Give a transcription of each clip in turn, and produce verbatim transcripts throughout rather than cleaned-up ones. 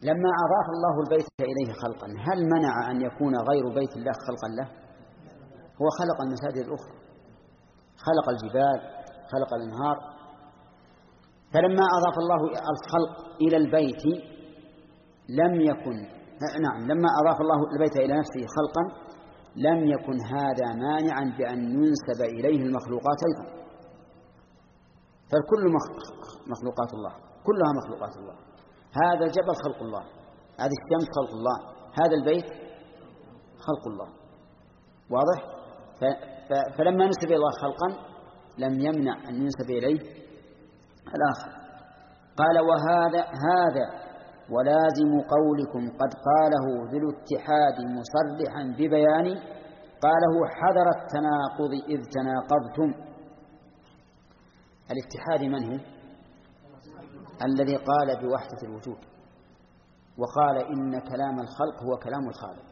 لما أضاف الله البيت إليه خلقا هل منع أن يكون غير بيت الله خلقا له؟ هو خلق المساجد الأخرى، خلق الجبال، خلق الأنهار. فلما أضاف الله الخلق إلى البيت لم يكن نعم لما أضاف الله البيت إلى نفسه خلقا لم يكن هذا مانعا بأن ينسب إليه المخلوقات أيضا. فالكل مخلوقات الله، كلها مخلوقات الله. هذا الجبل خلق الله، هذه الشمس خلق الله، هذا البيت خلق الله. واضح؟ فلما نسب إلى الله خلقا لم يمنع أن ينسب إليه الآخر. قال وهذا هذا ولازم قولكم قد قاله ذو الاتحاد مصرحا ببيان قاله حذر التناقض إذ تناقضتم. الاتحاد من هو؟ الذي قال بوحدة الوجود وقال إن كلام الخلق هو كلام الخالق،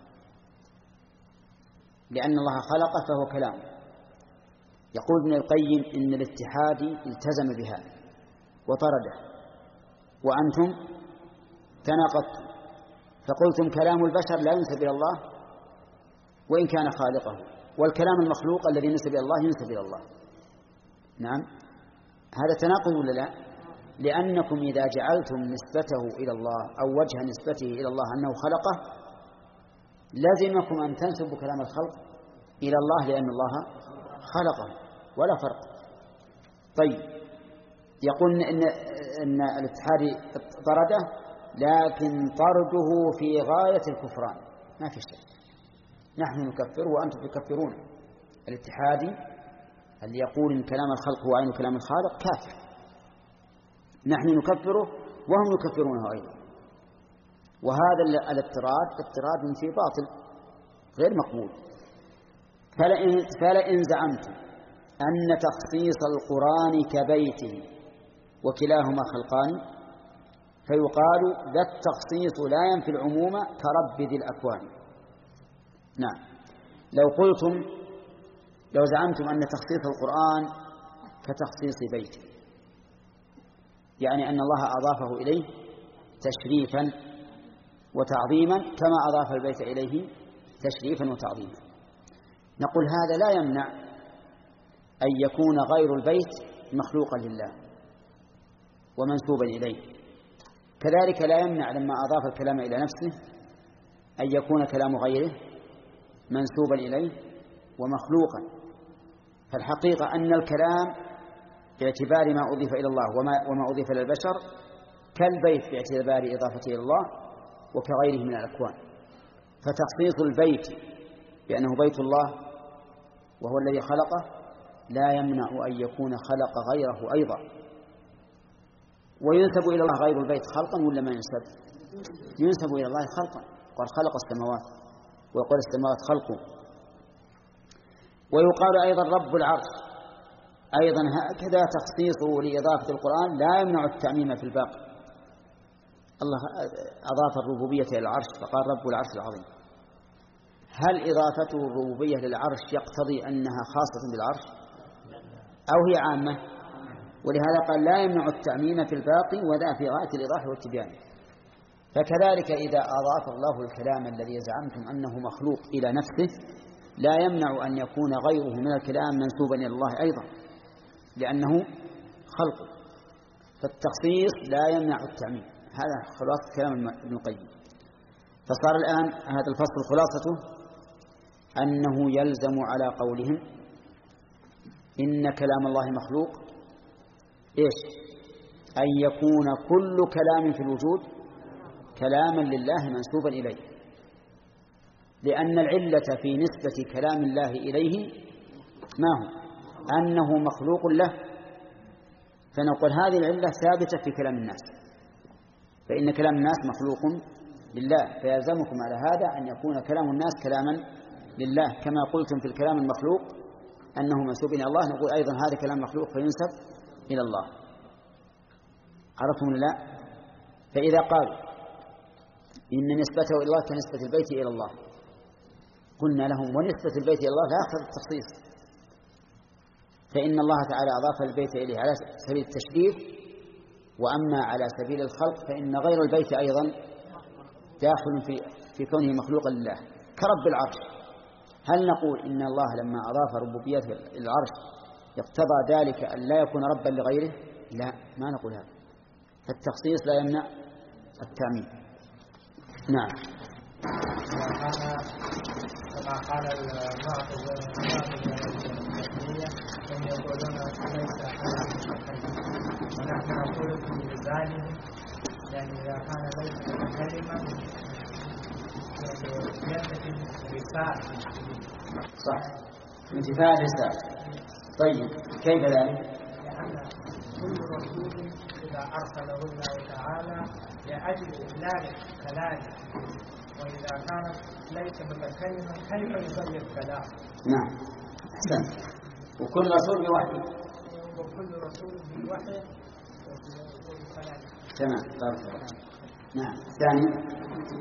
لأن الله خلق فهو كلام. يقول ابن القيم إن الاتحاد التزم بهذا وطرده، وأنتم تناقضتم فقلتم كلام البشر لا ينسب إلى الله وإن كان خالقه، والكلام المخلوق الذي ينسب إلى الله ينسب إلى الله. نعم، هذا تناقض ولا لا؟ لأنكم إذا جعلتم نسبته إلى الله أو وجه نسبته إلى الله أنه خلقه لازمكم أن تنسبوا كلام الخلق إلى الله لأن الله خلقه، ولا فرق. طيب، يقول إن, إن الاتحاد طرده، لكن طرده في غاية الكفران، ما في شيء. نحن نكفر وأنتم تكفرون. الاتحادي اللي يقول إن كلام الخلق هو عين كلام الخالق كافر، نحن نكفره وهم يكفرونه أيضا. وهذا الاضطراد اضطراد في باطل غير مقبول. فلئن, فلئن زعمتم أن تخصيص القرآن كبيته وكلاهما خلقان فيقال ذا التخصيص لا ينفي العموم كرب ذي الأكوان. نعم، لو قلتم لو زعمتم أن تخصيص القرآن كتخصيص بيته، يعني أن الله أضافه إليه تشريفا وتعظيما كما أضاف البيت إليه تشريفا وتعظيما، نقول هذا لا يمنع أن يكون غير البيت مخلوقا لله ومنسوبا إليه. كذلك لا يمنع لما أضاف الكلام إلى نفسه أن يكون كلام غيره منسوبا إليه ومخلوقا. فالحقيقة أن الكلام باعتبار ما أضيف إلى الله وما, وما أضيف إلى البشر كالبيت باعتبار إضافته إلى الله وكغيره من الأكوان. فتخصيص البيت بأنه بيت الله وهو الذي خلقه لا يمنع أن يكون خلق غيره أيضا. وينسب إلى الله غير البيت خلقا ولا ما ينسب؟ ينسب إلى الله خلقا، قال خلق السماوات ويقول السماوات خلقه. ويقال أيضا رب العرش، أيضا هكذا تخصيصه لإضافة القرآن لا يمنع التعميم في الباقي. الله أضاف الربوبية إلى العرش فقال رب العرش العظيم. هل إضافته الربوبية للعرش يقتضي أنها خاصة بالعرش أو هي عامة؟ ولهذا قال لا يمنع التعميم في الباقي وذا في غاية الإيضاح والتبيان. فكذلك إذا أضاف الله الكلام الذي زعمتم أنه مخلوق إلى نفسه لا يمنع أن يكون غيره من الكلام منسوبا إلى الله أيضا لأنه خلقه. فالتخصيص لا يمنع التعميم. هذا خلاصة كلام ابن القيم. فصار الآن هذا الفصل خلاصته أنه يلزم على قولهم إن كلام الله مخلوق إيش؟ أن يكون كل كلام في الوجود كلاما لله منسوبا إليه، لأن العلة في نسبة كلام الله إليه ما هو؟ أنه مخلوق له. فنقول هذه العلة ثابتة في كلام الناس، فإن كلام الناس مخلوق لله، فيلزمكم على هذا أن يكون كلام الناس كلاما لله كما قلتم في الكلام المخلوق أنه منسوب إلى الله، نقول أيضا هذا كلام مخلوق فينسب إلى الله. عرفتم لا؟ فإذا قالوا إن نسبته إلى الله كنسبة البيت إلى الله قلنا لهم ونسبة البيت إلى الله لا يقتضي التخصيص، فإن الله تعالى أضاف البيت إليه على سبيل التشريف، وأما على سبيل الخلق فإن غير البيت أيضا داخل في في كونه مخلوقا لله كرب العرش. هل نقول إن الله لما أضاف ربوبيته العرش يقتضى ذلك أن لا يكون ربا لغيره؟ لا، ما نقول هذا. فالتخصيص لا يمنع التعميم. نعم. كما قال المعتزلة الجهمية هم يقولون ليس كلام ونحن نقول بذلك، يعني إذا كان ليس كلمة ينتفي رسالة. صح، انتفاء رسالة. طيب كيف ذلك؟ لأن كل رسول إذا أرسله الله تعالى لأجل إبلاغ كلامه، وإذا كانت ليس متكلما كيف يبلغ كلامه؟ نعم، أحسن. وكل رسول بوحي. وكل رسول بوحي وبكلام. تمام، بارك الله. نعم. ثاني.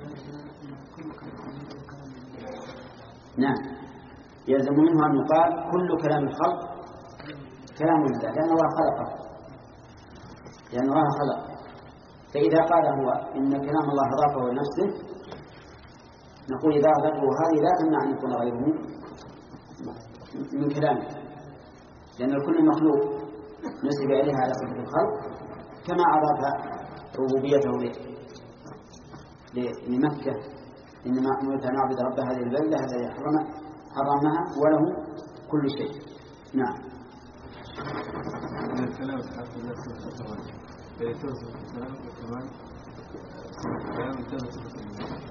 نعم، يلزم منه أن يقال كل كلام الخلق كلام الله، لأن الله خلقه، لأن الله خلق. فإذا قال هو إن كلام الله أضافه لنفسه نقول إذا أضافه هذه لا تمنع أن يكون غيره من كلامه، لأن الكل مخلوق نسب إليها على صفة الخلق، كما أضاف ربوبيته لمكة إنما أمرت أن أعبد رب هذه البلدة الذي حرم حرمها وله كل شيء. نعم. الكلام تحت نفسه الكمال فيتوصف الكلام والكمال كلام ينتهي صفة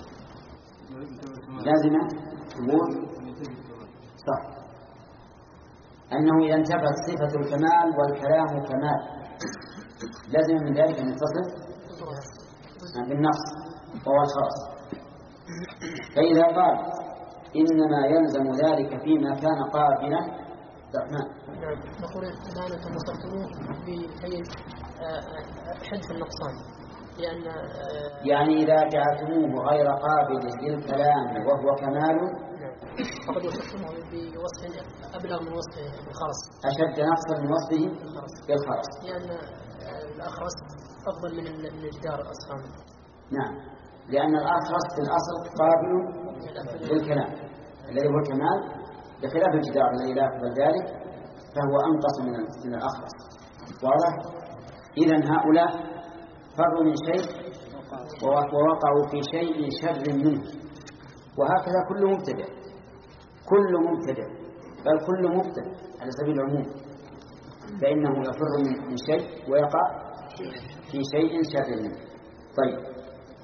لازمة تقول صح أنه إذا انتفت صفة الكمال والكلام كمال لازم من ذلك أن يتصف بالنص وهو الخاص. فإذا قال إنما يلزم ذلك فيما كان قابلا الرحمن. نقول الآن أنتم وصفتموه بحيث حذف النقصان، لأن يعني إذا جعلتموه غير قابل للكلام وهو كمال فقد وصفتموه بوصف أبلغ من وصفه بالخرس، أشد نقصا من وصفه بالخرس، لأن الأخرس أفضل من الجدار الأصفان. نعم، لأن الأخرس في الأصل قابل للكلام الذي هو الكمال، بخلاف الجدار الذي لا يقبل ذلك فهو أنقص من الأخرس. واضح؟ إذن هؤلاء فروا من شيء ووقعوا في شيء شر منه، وهكذا كل مبتدع كل مبتدع بل كل مبتدع على سبيل العموم فإنه يفر من شيء ويقع في شيء شر منه. طيب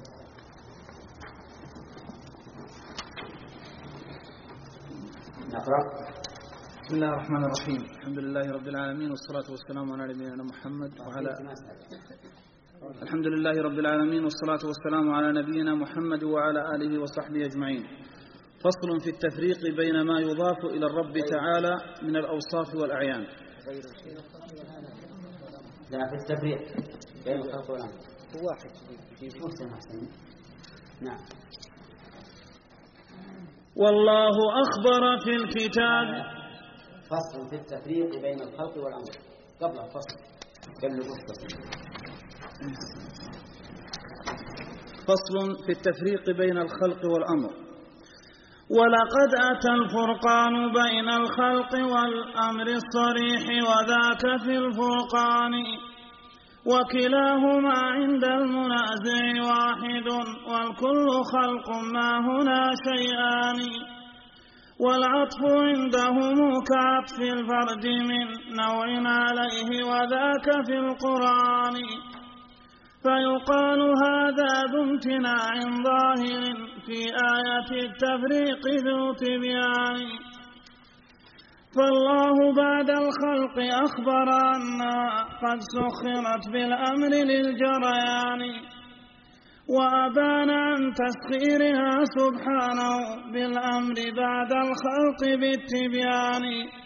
نقرأ. بسم الله الرحمن الرحيم. الحمد لله رب العالمين والصلاة والسلام على نبينا محمد وعلى الحمد لله رب العالمين والصلاة والسلام على نبينا محمد وعلى آله وصحبه أجمعين. فصل في التفريق بين ما يضاف إلى الرب تعالى من الأوصاف والأعيان. لا، في التفريق بين الخلق والأمر واحد في مسلم حسن. نعم. والله أخبر في الكتاب. فصل في التفريق بين الخلق والأمر. قبل الفصل قبل الفصل فصل في التفريق بين الخلق والأمر. ولقد أتى الفرقان بين الخلق والأمر الصريح وذاك في الفرقان، وكلاهما عند المنازع واحد والكل خلق ما هنا شيئان، والعطف عندهم كعطف الفرد من نوع عليه وذاك في القرآن، فيقال هذا ذو امتناع ظاهر في آية التفريق ذو تبيان. فالله بعد الخلق أخبر أنها قد سخرت بالأمر للجريان، وأبان عن تسخيرها سبحانه بالأمر بعد الخلق بالتبيان.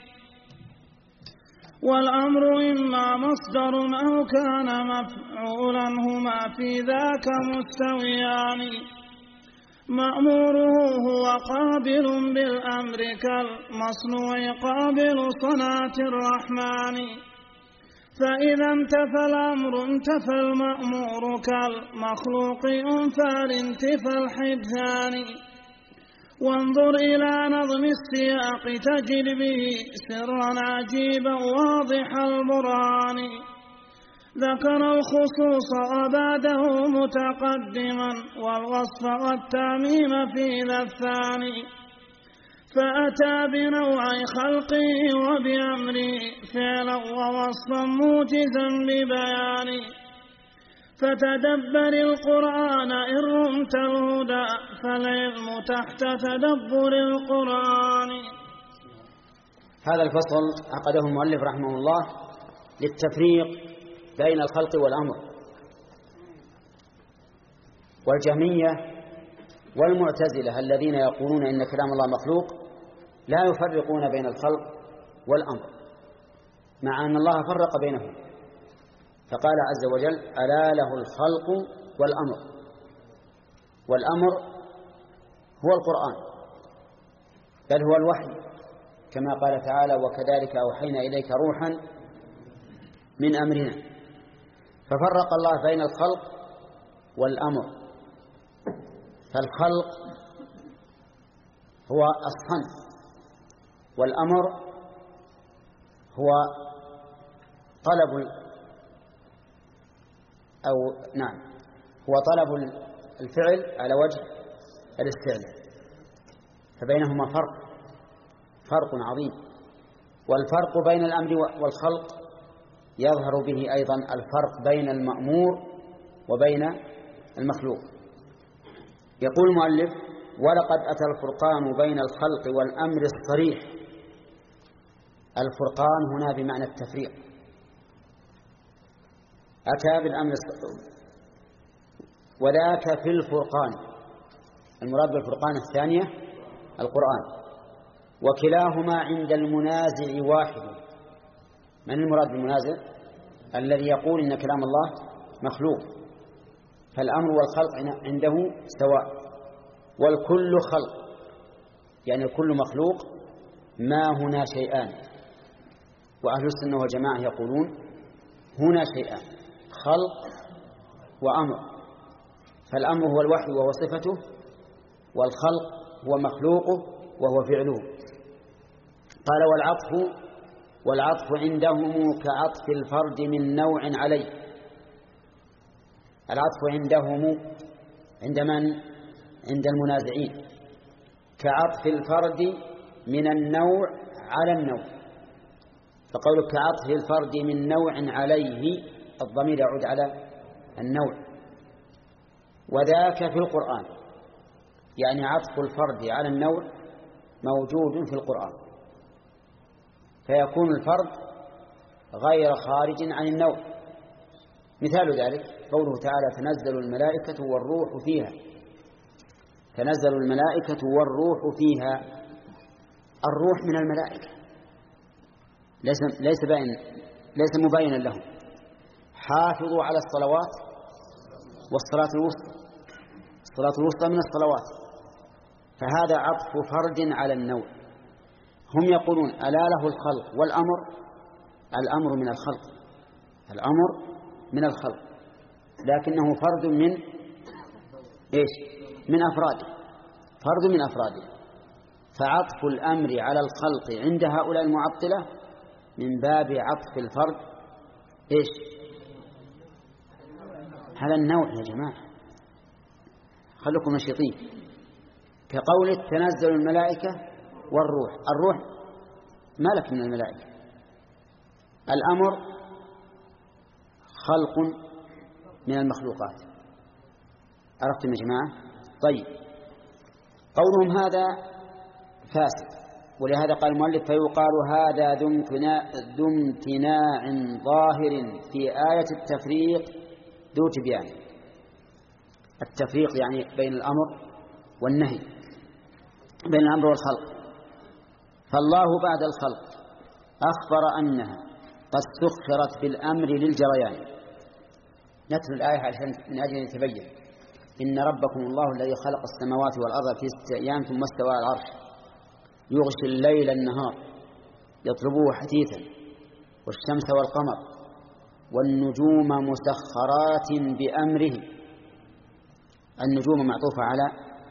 والأمر إما مصدر أو كان مفعولا هما في ذاك مستويان، مأموره هو قابل بالأمر كالمصنوع قابل صنعة الرحمن، فإذا انتفى الأمر انتفى المأمور كالمخلوق أنفى الانتفى الحدثان. وانظر إلى نظم السياق تجد به سرا عجيبا واضح البرهان. ذكر الخصوص وبعده متقدما والوصف والتعميم في ذا الثاني. فأتى بنوع خلقه وبأمره فعلا ووصفا موجزا ببيان. فتدبر القرآن إن رمت الهدى فالعلم تحت تدبر القرآن. هذا الفصل عقده المؤلف رحمه الله للتفريق بين الخلق والأمر. والجهمية والمعتزلة الذين يقولون إن كلام الله مخلوق لا يفرقون بين الخلق والأمر، مع أن الله فرق بينهم، فقال عز وجل: ألا له الخلق والأمر. والأمر هو القرآن، بل هو الوحي، كما قال تعالى: وكذلك أوحينا إليك روحا من أمرنا. ففرق الله بين الخلق والأمر. فالخلق هو الصنع، والأمر هو طلب أو نعم هو طلب الفعل على وجه الاستعلاء. فبينهما فرق فرق عظيم. والفرق بين الأمر والخلق يظهر به أيضا الفرق بين المأمور وبين المخلوق. يقول المؤلف: ولقد أتى الفرقان بين الخلق والأمر الصريح. الفرقان هنا بمعنى التفريق، أتى بالأمر الصريح، وذاك في الفرقان. المراد بالفرقان الثانية القرآن، وكلاهما عند المنازع واحد. من المراد بالمنازع؟ الذي يقول إن كلام الله مخلوق. فالأمر والخلق عنده سواء، والكل خلق، يعني الكل مخلوق، ما هنا شيئان. وأهل السنة والجماعة يقولون هنا شيئان: خلق وأمر. فالأمر هو الوحي وهو صفته، والخلق هو مخلوقه وهو فعله. قال: والعطف والعطف عندهم كعطف الفرد من نوع عليه. العطف عندهم عند من؟ عند المنازعين، كعطف الفرد من النوع على النوع. فقولك كعطف الفرد من نوع عليه، الضمير يعود على النوع. وذاك في القرآن، يعني عطف الفرد على النوع موجود في القرآن، فيكون الفرد غير خارج عن النوع. مثال ذلك قوله تعالى: تنزل الملائكة والروح فيها. تنزل الملائكة والروح فيها. الروح من الملائكة، ليس ليس باين ليس مبينا لهم. حافظوا على الصلوات والصلاة الوسطى. الصلاة الوسطى من الصلوات، فهذا عطف فرد على النوع. هم يقولون: ألا له الخلق والأمر. الأمر من الخلق، الأمر من الخلق، لكنه فرد من إيش؟ من أفراده، فرد من أفراده. فعطف الأمر على الخلق عند هؤلاء المعطلة من باب عطف الفرد إيش؟ هذا النوع يا جماعة، خلكم نشيطين. كقول تنزل الملائكة والروح. الروح ملك من الملائكة. الأمر خلق من المخلوقات. عرفتم يا جماعة؟ طيب، قولهم هذا فاسد، ولهذا قال المؤلف: فيقال هذا ذو امتناع ظاهر في آية التفريق ذو تبيان. التفريق يعني بين الأمر والنهي، بين الأمر والخلق. فالله بعد الخلق أخبر أنها قد سخرت بالأمر للجريان. نتلو الآية عشان من أجل أن يتبين: إن ربكم الله الذي خلق السماوات والأرض في ستة أيام ثم استوى على العرش يغشي الليل النهار يطلبوه حثيثا والشمس والقمر والنجوم مسخرات بأمره. النجوم معطوفة على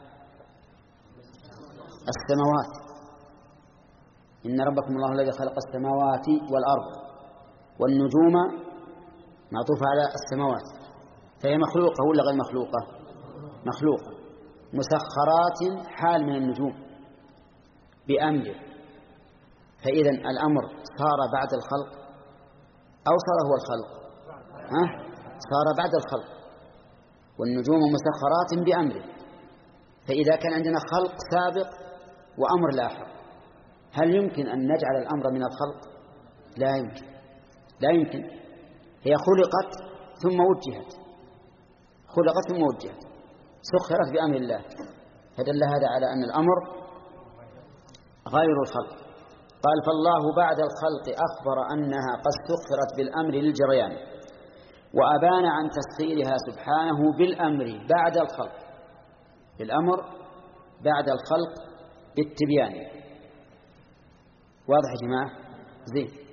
السماوات، إن ربكم الله الذي خلق السماوات والأرض، والنجوم معطوفة على السماوات، فهي مخلوقة ولا غير مخلوقة؟ مخلوقة. مسخرات حال من النجوم بأمره، فإذا الأمر صار بعد الخلق أو صار هو الخلق؟ ها؟ صار بعد الخلق. والنجوم مسخرات بأمره، فإذا كان عندنا خلق سابق وأمر لاحق، هل يمكن أن نجعل الأمر من الخلق؟ لا يمكن، لا يمكن. هي خلقت ثم وجهت، خلقت ثم وجهت، سخرت بأمر الله، فدل هذا على أن الأمر غير الخلق. قال فالله بعد الخلق أخبر أنها قد سخرت بالأمر للجريان، وأبان عن تسخيرها سبحانه بالأمر بعد الخلق، بالأمر بعد الخلق بالتبيان. واضح يا جماعة؟ زين.